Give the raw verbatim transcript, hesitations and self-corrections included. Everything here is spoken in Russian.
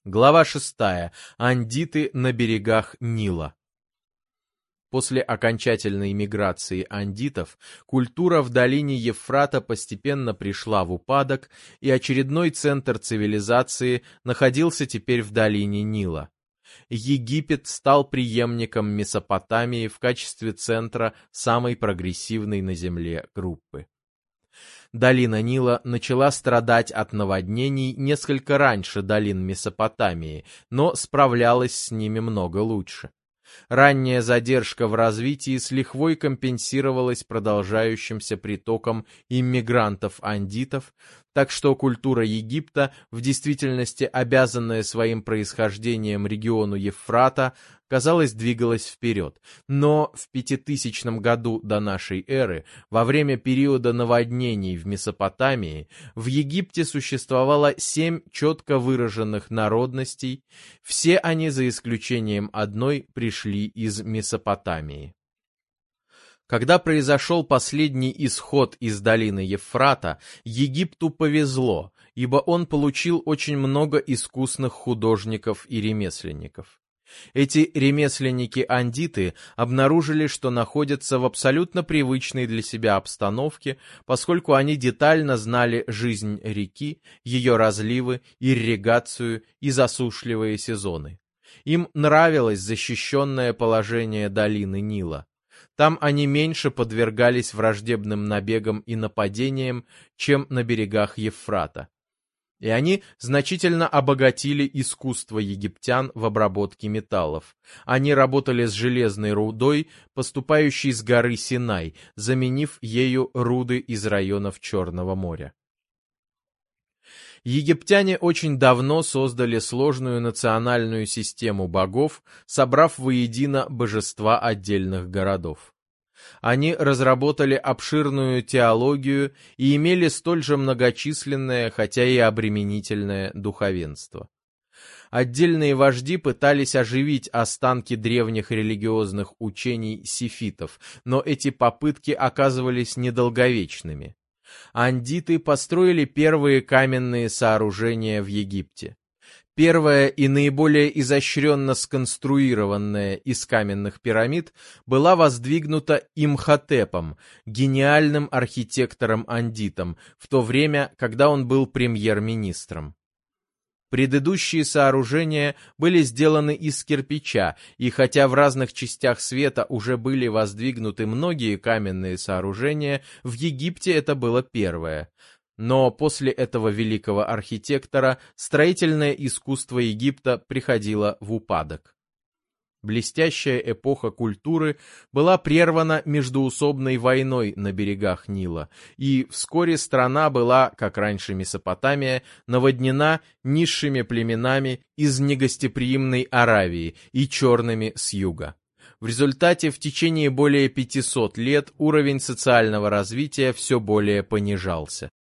Глава шестая. Андиты на берегах Нила. После окончательной миграции андитов культура в долине Евфрата постепенно пришла в упадок, и очередной центр цивилизации находился теперь в долине Нила. Египет стал преемником Месопотамии в качестве центра самой прогрессивной на Земле группы. Долина Нила начала страдать от наводнений несколько раньше долин Месопотамии, но справлялась с ними много лучше. Ранняя задержка в развитии с лихвой компенсировалась продолжающимся притоком иммигрантов-андитов, так что культура Египта, в действительности обязанная своим происхождением региону Евфрата, казалось, двигалась вперед. Но в пятитысячном году до нашей эры, во время периода наводнений в Месопотамии, в Египте существовало семь четко выраженных народностей, все они, за исключением одной, пришли из Месопотамии. Когда произошел последний исход из долины Евфрата, Египту повезло, ибо он получил очень много искусных художников и ремесленников. Эти ремесленники-андиты обнаружили, что находятся в абсолютно привычной для себя обстановке, поскольку они детально знали жизнь реки, ее разливы, ирригацию и засушливые сезоны. Им нравилось защищенное положение долины Нила. Там они меньше подвергались враждебным набегам и нападениям, чем на берегах Евфрата. И они значительно обогатили искусство египтян в обработке металлов. Они работали с железной рудой, поступающей с горы Синай, заменив ею руды из районов Черного моря. Египтяне очень давно создали сложную национальную систему богов, собрав воедино божества отдельных городов. Они разработали обширную теологию и имели столь же многочисленное, хотя и обременительное духовенство. Отдельные вожди пытались оживить останки древних религиозных учений сефитов, но эти попытки оказывались недолговечными. Андиты построили первые каменные сооружения в Египте. Первая и наиболее изощренно сконструированная из каменных пирамид была воздвигнута Имхотепом, гениальным архитектором-андитом, в то время, когда он был премьер-министром. Предыдущие сооружения были сделаны из кирпича, и хотя в разных частях света уже были воздвигнуты многие каменные сооружения, в Египте это было первое. Но после этого великого архитектора строительное искусство Египта приходило в упадок. Блестящая эпоха культуры была прервана междоусобной войной на берегах Нила, и вскоре страна была, как раньше Месопотамия, наводнена низшими племенами из негостеприимной Аравии и черными с юга. В результате в течение более пятисот лет уровень социального развития все более понижался.